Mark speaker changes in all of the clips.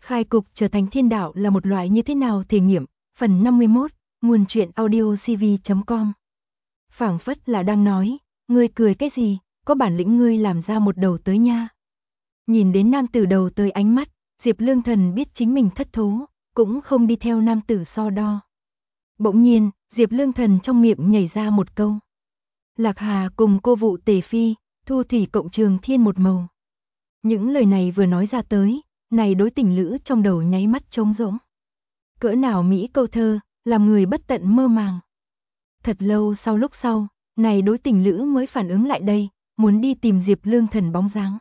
Speaker 1: Khai cục trở thành thiên đạo là một loại như thế nào thể nghiệm, phần 51, nguồn truyện audio cv.com. Phảng phất là đang nói, ngươi cười cái gì, có bản lĩnh ngươi làm ra một đầu tới nha. Nhìn đến nam tử đầu tới ánh mắt, Diệp Lương Thần biết chính mình thất thố, cũng không đi theo nam tử so đo. Bỗng nhiên, Diệp Lương Thần trong miệng nhảy ra một câu. Lạc Hà cùng cô vụ tề phi, thu thủy cộng trường thiên một màu. Những lời này vừa nói ra tới, này đối tình lữ trong đầu nháy mắt trống rỗng. Cỡ nào mỹ câu thơ, làm người bất tận mơ màng. Thật lâu sau, này đối tình lữ mới phản ứng lại đây, muốn đi tìm Diệp Lương Thần bóng dáng.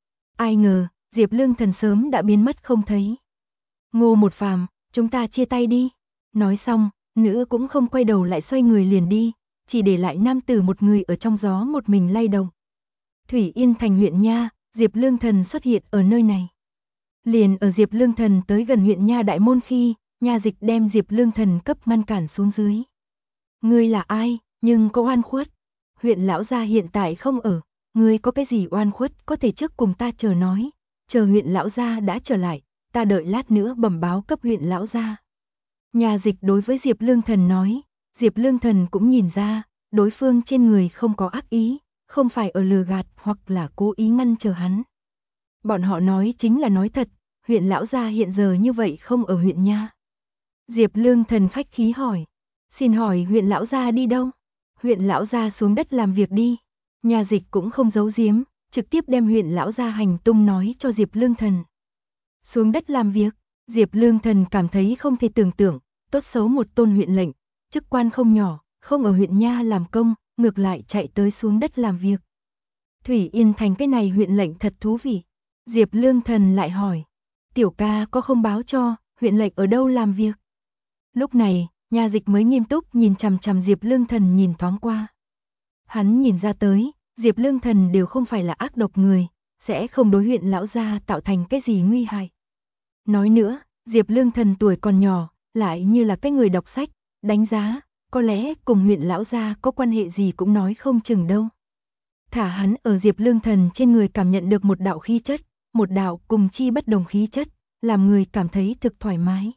Speaker 1: Ai ngờ, Diệp Lương Thần sớm đã biến mất không thấy. Ngô Một Phàm, chúng ta chia tay đi. Nói xong, nữ cũng không quay đầu lại xoay người liền đi, chỉ để lại nam tử một người ở trong gió một mình lay động. Thủy Yên Thành huyện Nha, Diệp Lương Thần xuất hiện ở nơi này. Liền ở Diệp Lương Thần tới gần huyện Nha đại môn khi, Nha Dịch đem Diệp Lương Thần cấp ngăn cản xuống dưới. Ngươi là ai, nhưng có oan khuất? Huyện lão gia hiện tại không ở, ngươi có cái gì oan khuất có thể trước cùng ta chờ nói, chờ huyện lão gia đã trở lại, ta đợi lát nữa bẩm báo cấp huyện lão gia. Nha Dịch đối với Diệp Lương Thần nói, Diệp Lương Thần cũng nhìn ra, đối phương trên người không có ác ý, không phải ở lừa gạt hoặc là cố ý ngăn chờ hắn. Bọn họ nói chính là nói thật, huyện lão gia hiện giờ như vậy không ở huyện Nha. Diệp Lương Thần khách khí hỏi, xin hỏi huyện lão gia đi đâu? Huyện lão gia xuống đất làm việc đi. Nha Dịch cũng không giấu giếm, trực tiếp đem huyện lão gia hành tung nói cho Diệp Lương Thần. Xuống đất làm việc, Diệp Lương Thần cảm thấy không thể tưởng tượng, tốt xấu một tôn huyện lệnh, chức quan không nhỏ, không ở huyện Nha làm công, ngược lại chạy tới xuống đất làm việc. Thủy Yên Thành cái này huyện lệnh thật thú vị. Diệp Lương Thần lại hỏi, tiểu ca có không báo cho, huyện lệnh ở đâu làm việc? Lúc này, Nha Dịch mới nghiêm túc nhìn chằm chằm Diệp Lương Thần nhìn thoáng qua. Hắn nhìn ra tới, Diệp Lương Thần đều không phải là ác độc người, sẽ không đối huyện lão gia tạo thành cái gì nguy hại. Nói nữa, Diệp Lương Thần tuổi còn nhỏ, lại như là cái người đọc sách, đánh giá, có lẽ cùng huyện lão gia có quan hệ gì cũng nói không chừng đâu. Thả hắn ở Diệp Lương Thần trên người cảm nhận được một đạo khí chất, một đạo cùng chi bất đồng khí chất, làm người cảm thấy thực thoải mái.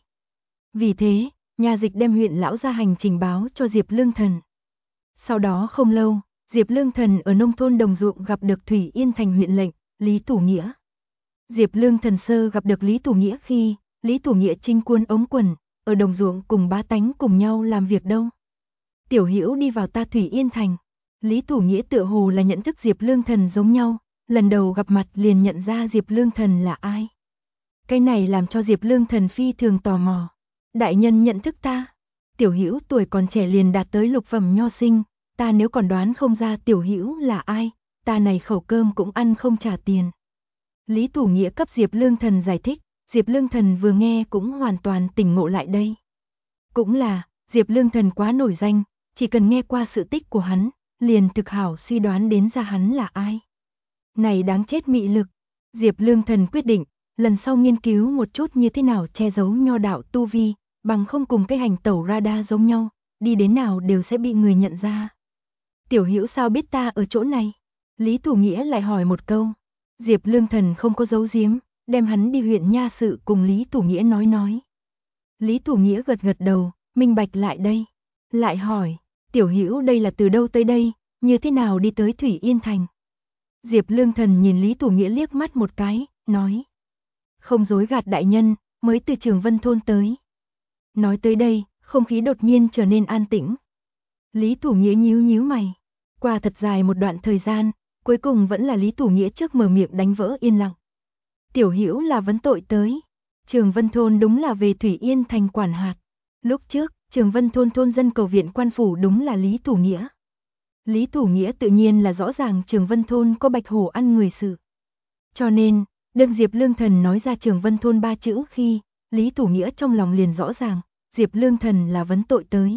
Speaker 1: Vì thế, Nha Dịch đem huyện lão gia hành trình báo cho Diệp Lương Thần. Sau đó không lâu, Diệp Lương Thần ở nông thôn Đồng Ruộng gặp được Thủy Yên Thành huyện lệnh, Lý Thủ Nghĩa. Diệp Lương Thần sơ gặp được Lý Thủ Nghĩa khi, Lý Thủ Nghĩa chinh quân ống quần, ở Đồng Ruộng cùng bá tánh cùng nhau làm việc đâu. Tiểu Hữu đi vào ta Thủy Yên Thành. Lý Thủ Nghĩa tựa hồ là nhận thức Diệp Lương Thần giống nhau, lần đầu gặp mặt liền nhận ra Diệp Lương Thần là ai. Cái này làm cho Diệp Lương Thần phi thường tò mò. Đại nhân nhận thức ta. Tiểu Hữu tuổi còn trẻ liền đạt tới lục phẩm nho sinh, ta nếu còn đoán không ra Tiểu Hữu là ai, ta này khẩu cơm cũng ăn không trả tiền. Lý Thủ Nghĩa cấp Diệp Lương Thần giải thích, Diệp Lương Thần vừa nghe cũng hoàn toàn tỉnh ngộ lại đây. Cũng là, Diệp Lương Thần quá nổi danh, chỉ cần nghe qua sự tích của hắn, liền thực hảo suy đoán đến ra hắn là ai. Này đáng chết mị lực, Diệp Lương Thần quyết định, lần sau nghiên cứu một chút như thế nào che giấu nho đạo tu vi, bằng không cùng cái hành tẩu radar giống nhau, đi đến nào đều sẽ bị người nhận ra. Tiểu Hữu sao biết ta ở chỗ này? Lý Thủ Nghĩa lại hỏi một câu. Diệp Lương Thần không có giấu giếm, đem hắn đi huyện Nha sự cùng Lý Thủ Nghĩa nói. Lý Thủ Nghĩa gật gật đầu, minh bạch lại đây. Lại hỏi, Tiểu Hữu đây là từ đâu tới đây, như thế nào đi tới Thủy Yên Thành? Diệp Lương Thần nhìn Lý Thủ Nghĩa liếc mắt một cái, nói. Không dối gạt đại nhân, mới từ Trường Vân Thôn tới. Nói tới đây, không khí đột nhiên trở nên an tĩnh. Lý Thủ Nghĩa nhíu mày. Qua thật dài một đoạn thời gian, cuối cùng vẫn là Lý Thủ Nghĩa trước mở miệng đánh vỡ yên lặng. Tiểu Hữu là vấn tội tới. Trường Vân Thôn đúng là về Thủy Yên Thành quản hạt. Lúc trước, Trường Vân Thôn thôn dân cầu viện quan phủ đúng là Lý Thủ Nghĩa. Lý Thủ Nghĩa tự nhiên là rõ ràng Trường Vân Thôn có bạch hổ ăn người sự. Cho nên, đương Diệp Lương Thần nói ra Trường Vân Thôn 3 chữ khi, Lý Thủ Nghĩa trong lòng liền rõ ràng, Diệp Lương Thần là vấn tội tới.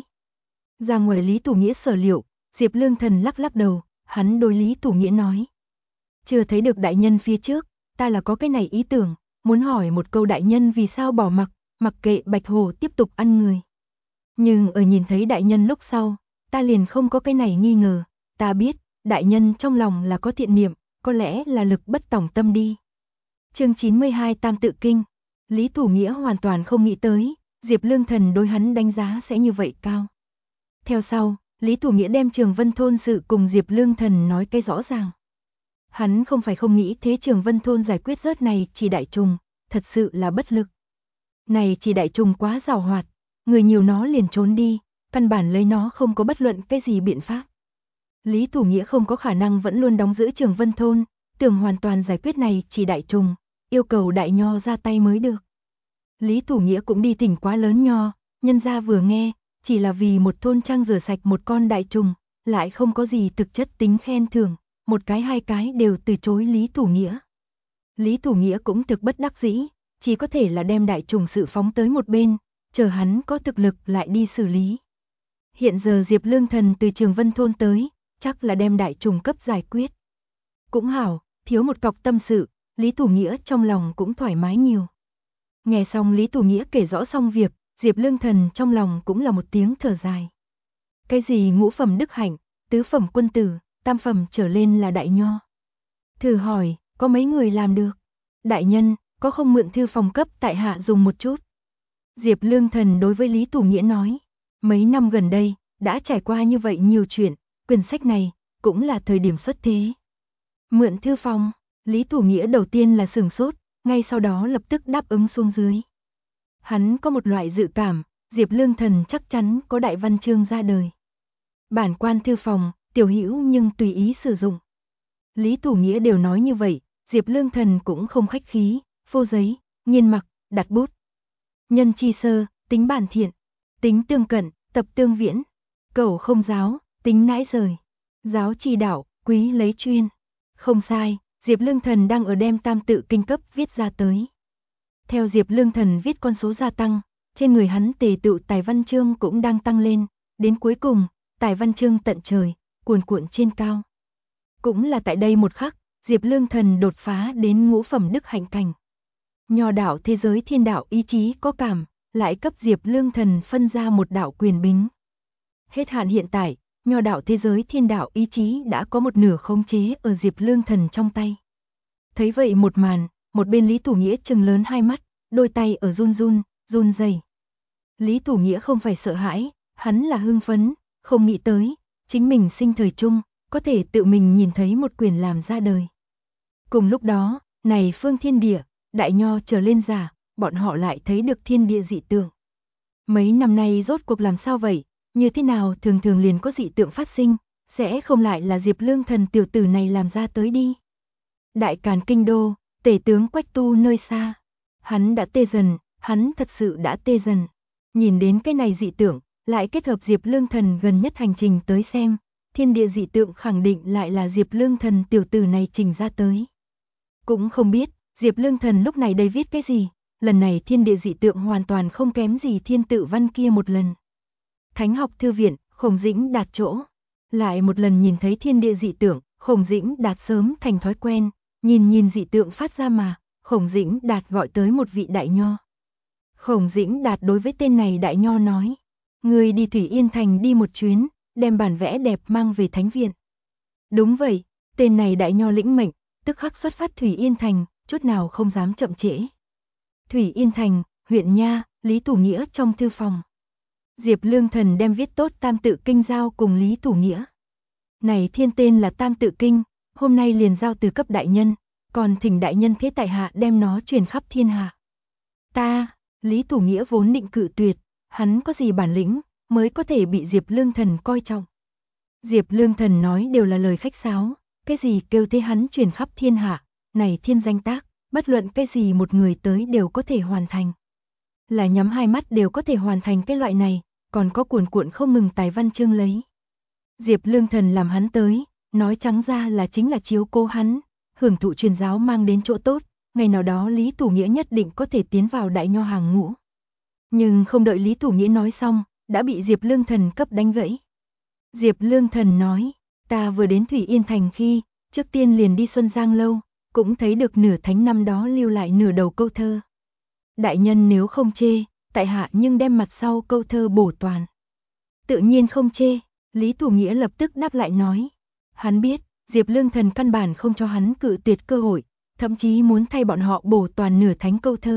Speaker 1: Ra ngoài Lý Thủ Nghĩa sở liệu, Diệp Lương Thần lắc đầu, hắn đối Lý Thủ Nghĩa nói. Chưa thấy được đại nhân phía trước, ta là có cái này ý tưởng, muốn hỏi một câu đại nhân vì sao bỏ mặc kệ bạch hổ tiếp tục ăn người. Nhưng ở nhìn thấy đại nhân lúc sau, ta liền không có cái này nghi ngờ, ta biết, đại nhân trong lòng là có thiện niệm, có lẽ là lực bất tòng tâm đi. Chương 92 Tam Tự Kinh. Lý Thủ Nghĩa hoàn toàn không nghĩ tới, Diệp Lương Thần đối hắn đánh giá sẽ như vậy cao. Theo sau, Lý Thủ Nghĩa đem Trường Vân Thôn sự cùng Diệp Lương Thần nói cái rõ ràng. Hắn không phải không nghĩ thế Trường Vân Thôn giải quyết rớt này chỉ đại trùng, thật sự là bất lực. Này chỉ đại trùng quá giàu hoạt, người nhiều nó liền trốn đi, căn bản lấy nó không có bất luận cái gì biện pháp. Lý Thủ Nghĩa không có khả năng vẫn luôn đóng giữ Trường Vân Thôn, tưởng hoàn toàn giải quyết này chỉ đại trùng, yêu cầu đại nho ra tay mới được. Lý Thủ Nghĩa cũng đi thỉnh quá lớn nho, nhân gia vừa nghe, chỉ là vì một thôn trang rửa sạch một con đại trùng, lại không có gì thực chất tính khen thưởng, một cái hai cái đều từ chối Lý Thủ Nghĩa. Lý Thủ Nghĩa cũng thực bất đắc dĩ, chỉ có thể là đem đại trùng sự phóng tới một bên, chờ hắn có thực lực lại đi xử lý. Hiện giờ Diệp Lương Thần từ Trường Vân Thôn tới, chắc là đem đại trùng cấp giải quyết. Cũng hảo, thiếu một cọc tâm sự, Lý Thủ Nghĩa trong lòng cũng thoải mái nhiều. Nghe xong Lý Thủ Nghĩa kể rõ xong việc, Diệp Lương Thần trong lòng cũng là một tiếng thở dài. Cái gì ngũ phẩm đức hạnh, tứ phẩm quân tử, tam phẩm trở lên là đại nho. Thử hỏi, có mấy người làm được? Đại nhân, có không mượn thư phòng cấp tại hạ dùng một chút? Diệp Lương Thần đối với Lý Thủ Nghĩa nói, mấy năm gần đây, đã trải qua như vậy nhiều chuyện, quyển sách này, cũng là thời điểm xuất thế. Mượn thư phòng, Lý Thủ Nghĩa đầu tiên là sửng sốt, ngay sau đó lập tức đáp ứng xuống dưới. Hắn có một loại dự cảm, Diệp Lương Thần chắc chắn có đại văn chương ra đời. Bản quan thư phòng, tiểu hữu nhưng tùy ý sử dụng. Lý Thủ Nghĩa đều nói như vậy, Diệp Lương Thần cũng không khách khí, phô giấy, nghiên mặc, đặt bút. Nhân chi sơ, tính bản thiện, tính tương cận, tập tương viễn, cẩu không giáo, tính nãi rời, giáo chi đạo, quý lấy chuyên. Không sai, Diệp Lương Thần đang ở đem tam tự kinh cấp viết ra tới. Theo Diệp Lương Thần viết con số gia tăng, trên người hắn tề tựu tài văn chương cũng đang tăng lên, đến cuối cùng, tài văn chương tận trời, cuồn cuộn trên cao. Cũng là tại đây một khắc, Diệp Lương Thần đột phá đến ngũ phẩm đức hạnh cảnh. Nho đạo thế giới thiên đạo ý chí có cảm, lại cấp Diệp Lương Thần phân ra một đạo quyền bính. Hết hạn hiện tại, nho đạo thế giới thiên đạo ý chí đã có một nửa khống chế ở Diệp Lương Thần trong tay. Thấy vậy một màn, một bên Lý Thủ Nghĩa trừng lớn hai mắt, đôi tay ở run rẩy. Lý Thủ Nghĩa không phải sợ hãi, hắn là hưng phấn, không nghĩ tới, chính mình sinh thời chung, có thể tự mình nhìn thấy một quyền làm ra đời. Cùng lúc đó, này phương thiên địa, đại nho trở lên giả, bọn họ lại thấy được thiên địa dị tượng. Mấy năm nay rốt cuộc làm sao vậy, như thế nào thường thường liền có dị tượng phát sinh, sẽ không lại là Diệp Lương Thần tiểu tử này làm ra tới đi. Đại Càn kinh đô, tể tướng Quách Tu nơi xa, hắn đã tê dần, hắn thật sự đã tê dần. Nhìn đến cái này dị tượng, lại kết hợp Diệp Lương Thần gần nhất hành trình tới xem, thiên địa dị tượng khẳng định lại là Diệp Lương Thần tiểu tử này trình ra tới. Cũng không biết, Diệp Lương Thần lúc này đây viết cái gì, lần này thiên địa dị tượng hoàn toàn không kém gì thiên tự văn kia một lần. Thánh học thư viện, Khổng Dĩnh Đạt chỗ. Lại một lần nhìn thấy thiên địa dị tượng, Khổng Dĩnh Đạt sớm thành thói quen, nhìn dị tượng phát ra mà, Khổng Dĩnh Đạt gọi tới một vị đại nho. Khổng Dĩnh Đạt đối với tên này đại nho nói, người đi Thủy Yên Thành đi một chuyến, đem bản vẽ đẹp mang về thánh viện. Đúng vậy, tên này đại nho lĩnh mệnh, tức khắc xuất phát Thủy Yên Thành, chút nào không dám chậm trễ. Thủy Yên Thành, huyện Nha, Lý Thủ Nghĩa trong thư phòng. Diệp Lương Thần đem viết tốt tam tự kinh giao cùng Lý Thủ Nghĩa. Này thiên tên là tam tự kinh, hôm nay liền giao từ cấp đại nhân, còn thỉnh đại nhân thế tại hạ đem nó truyền khắp thiên hạ. Ta, Lý Thủ Nghĩa vốn định cự tuyệt, hắn có gì bản lĩnh, mới có thể bị Diệp Lương Thần coi trọng. Diệp Lương Thần nói đều là lời khách sáo, cái gì kêu thế hắn truyền khắp thiên hạ, này thiên danh tác, bất luận cái gì một người tới đều có thể hoàn thành. Là nhắm hai mắt đều có thể hoàn thành cái loại này, còn có cuồn cuộn không ngừng tài văn chương lấy. Diệp Lương Thần làm hắn tới, nói trắng ra là chính là chiếu cố hắn, hưởng thụ truyền giáo mang đến chỗ tốt, ngày nào đó Lý Thủ Nghĩa nhất định có thể tiến vào đại nho hàng ngũ. Nhưng không đợi Lý Thủ Nghĩa nói xong, đã bị Diệp Lương Thần cấp đánh gãy. Diệp Lương Thần nói, ta vừa đến Thủy Yên Thành khi, trước tiên liền đi Xuân Giang lâu, cũng thấy được nửa thánh năm đó lưu lại nửa đầu câu thơ. Đại nhân nếu không chê, tại hạ nhưng đem mặt sau câu thơ bổ toàn. Tự nhiên không chê, Lý Thủ Nghĩa lập tức đáp lại nói. Hắn biết, Diệp Lương Thần căn bản không cho hắn cự tuyệt cơ hội, thậm chí muốn thay bọn họ bổ toàn nửa thánh câu thơ,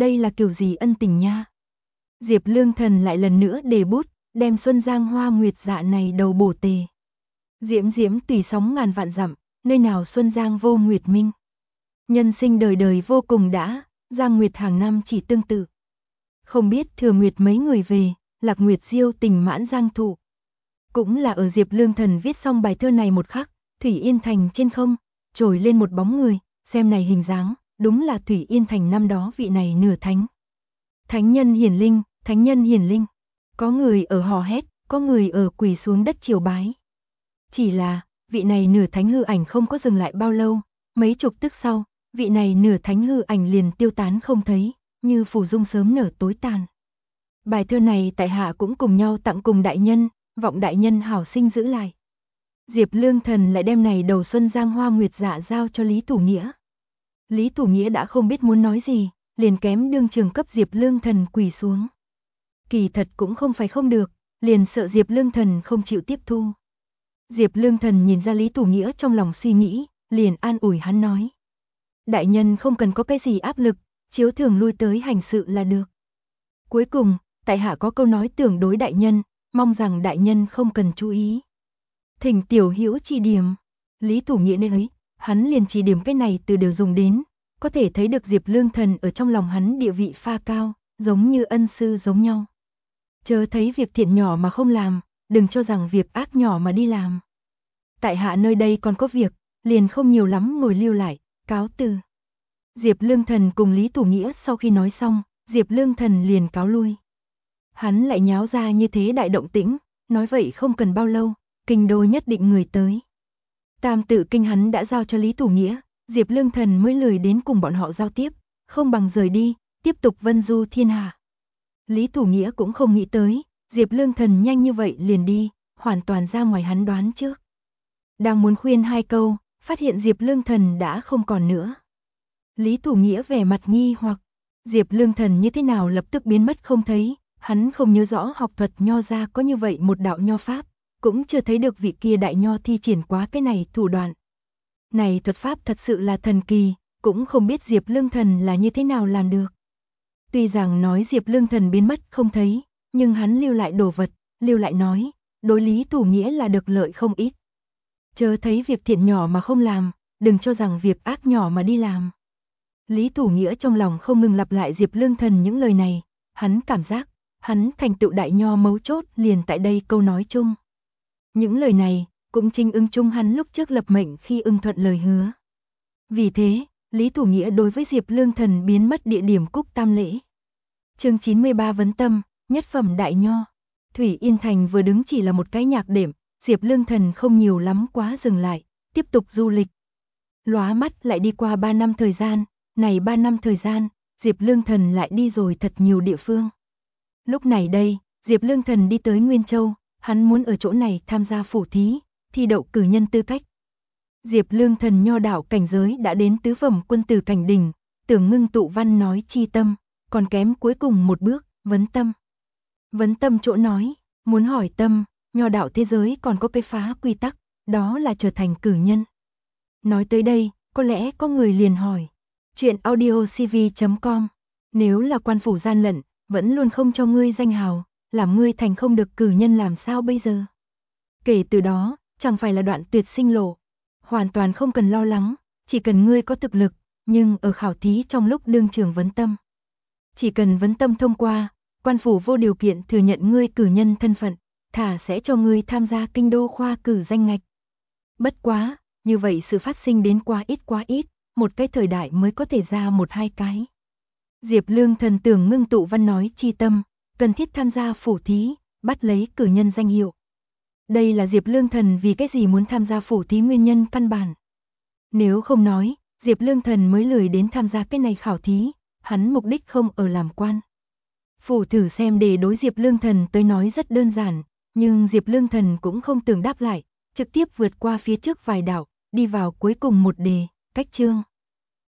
Speaker 1: đây là kiểu gì ân tình nha. Diệp Lương Thần lại lần nữa đề bút, đem Xuân Giang Hoa Nguyệt Dạ này đầu bổ tề. Diễm diễm tùy sóng ngàn vạn dặm, nơi nào Xuân Giang vô Nguyệt Minh. Nhân sinh đời đời vô cùng đã, Giang Nguyệt hàng năm chỉ tương tự. Không biết thừa Nguyệt mấy người về, Lạc Nguyệt diêu tình mãn giang thụ. Cũng là ở Diệp Lương Thần viết xong bài thơ này một khắc, Thủy Yên Thành trên không, trồi lên một bóng người, xem này hình dáng, đúng là Thủy Yên Thành năm đó vị này nửa thánh. Thánh nhân hiển linh, thánh nhân hiển linh. Có người ở hò hét, có người ở quỳ xuống đất triều bái. Chỉ là, vị này nửa thánh hư ảnh không có dừng lại bao lâu, mấy chục tức sau, vị này nửa thánh hư ảnh liền tiêu tán không thấy, như phù dung sớm nở tối tàn. Bài thơ này tại hạ cũng cùng nhau tặng cùng đại nhân, vọng đại nhân hảo sinh giữ lại. Diệp Lương Thần lại đem này đầu Xuân Giang Hoa Nguyệt Dạ giao cho Lý Thủ Nghĩa. Lý Thủ Nghĩa đã không biết muốn nói gì, liền kém đương trường cấp Diệp Lương Thần quỳ xuống. Kỳ thật cũng không phải không được, liền sợ Diệp Lương Thần không chịu tiếp thu. Diệp Lương Thần nhìn ra Lý Thủ Nghĩa trong lòng suy nghĩ, liền an ủi hắn nói. Đại nhân không cần có cái gì áp lực, chiếu thường lui tới hành sự là được. Cuối cùng, tại hạ có câu nói tưởng đối đại nhân, mong rằng đại nhân không cần chú ý. Thỉnh tiểu hữu chỉ điểm. Lý Thủ Nghĩa nên ấy, hắn liền chỉ điểm cái này từ đều dùng đến, có thể thấy được Diệp Lương Thần ở trong lòng hắn địa vị pha cao, giống như ân sư giống nhau. Chớ thấy việc thiện nhỏ mà không làm, đừng cho rằng việc ác nhỏ mà đi làm. Tại hạ nơi đây còn có việc, liền không nhiều lắm ngồi lưu lại, cáo từ. Diệp Lương Thần cùng Lý Thủ Nghĩa sau khi nói xong, Diệp Lương Thần liền cáo lui. Hắn lại nháo ra như thế đại động tĩnh, nói vậy không cần bao lâu, kinh đô nhất định người tới. Tam tự kinh hắn đã giao cho Lý Thủ Nghĩa, Diệp Lương Thần mới lười đến cùng bọn họ giao tiếp, không bằng rời đi, tiếp tục vân du thiên hạ. Lý Thủ Nghĩa cũng không nghĩ tới, Diệp Lương Thần nhanh như vậy liền đi, hoàn toàn ra ngoài hắn đoán trước. Đang muốn khuyên hai câu, phát hiện Diệp Lương Thần đã không còn nữa. Lý Thủ Nghĩa vẻ mặt nghi hoặc, Diệp Lương Thần như thế nào lập tức biến mất không thấy, hắn không nhớ rõ học thuật nho gia có như vậy một đạo nho pháp, cũng chưa thấy được vị kia đại nho thi triển quá cái này thủ đoạn. Này thuật pháp thật sự là thần kỳ, cũng không biết Diệp Lương Thần là như thế nào làm được. Tuy rằng nói Diệp Lương Thần biến mất không thấy, nhưng hắn lưu lại đồ vật, lưu lại nói, đối Lý Thủ Nghĩa là được lợi không ít. Chớ thấy việc thiện nhỏ mà không làm, đừng cho rằng việc ác nhỏ mà đi làm. Lý Thủ Nghĩa trong lòng không ngừng lặp lại Diệp Lương Thần những lời này, hắn cảm giác, hắn thành tựu đại nho mấu chốt liền tại đây câu nói chung. Những lời này, cũng chính ứng chung hắn lúc trước lập mệnh khi ưng thuận lời hứa. Vì thế, Lý Thủ Nghĩa đối với Diệp Lương Thần biến mất địa điểm cúc tam lễ. Chương 93 vấn tâm, nhất phẩm đại nho. Thủy Yên Thành vừa đứng chỉ là một cái nhạc đệm, Diệp Lương Thần không nhiều lắm quá dừng lại, tiếp tục du lịch. Lóa mắt lại đi qua 3 năm thời gian, này 3 năm thời gian, Diệp Lương Thần lại đi rồi thật nhiều địa phương. Lúc này đây, Diệp Lương Thần đi tới Nguyên Châu, hắn muốn ở chỗ này tham gia phủ thí, thi đậu cử nhân tư cách. Diệp Lương Thần nho đạo cảnh giới đã đến tứ phẩm quân tử cảnh đỉnh, tưởng ngưng tụ văn nói chi tâm, còn kém cuối cùng một bước, vấn tâm. Vấn tâm chỗ nói, muốn hỏi tâm, nho đạo thế giới còn có cái phá quy tắc, đó là trở thành cử nhân. Nói tới đây, có lẽ có người liền hỏi, chuyện audiocv.com, nếu là quan phủ gian lận, vẫn luôn không cho ngươi danh hào, làm ngươi thành không được cử nhân làm sao bây giờ? Kể từ đó, chẳng phải là đoạn tuyệt sinh lộ, hoàn toàn không cần lo lắng, chỉ cần ngươi có thực lực, nhưng ở khảo thí trong lúc đương trường vấn tâm. Chỉ cần vấn tâm thông qua, quan phủ vô điều kiện thừa nhận ngươi cử nhân thân phận, thả sẽ cho ngươi tham gia kinh đô khoa cử danh ngạch. Bất quá, như vậy sự phát sinh đến quá ít, một cái thời đại mới có thể ra một hai cái. Diệp Lương Thần tưởng ngưng tụ văn nói chi tâm, cần thiết tham gia phủ thí, bắt lấy cử nhân danh hiệu. Đây là Diệp Lương Thần vì cái gì muốn tham gia phủ thí nguyên nhân căn bản. Nếu không nói, Diệp Lương Thần mới lười đến tham gia cái này khảo thí, hắn mục đích không ở làm quan. Phủ thử xem đề đối Diệp Lương Thần tới nói rất đơn giản, nhưng Diệp Lương Thần cũng không tưởng đáp lại, trực tiếp vượt qua phía trước vài đạo, đi vào cuối cùng một đề, cách chương.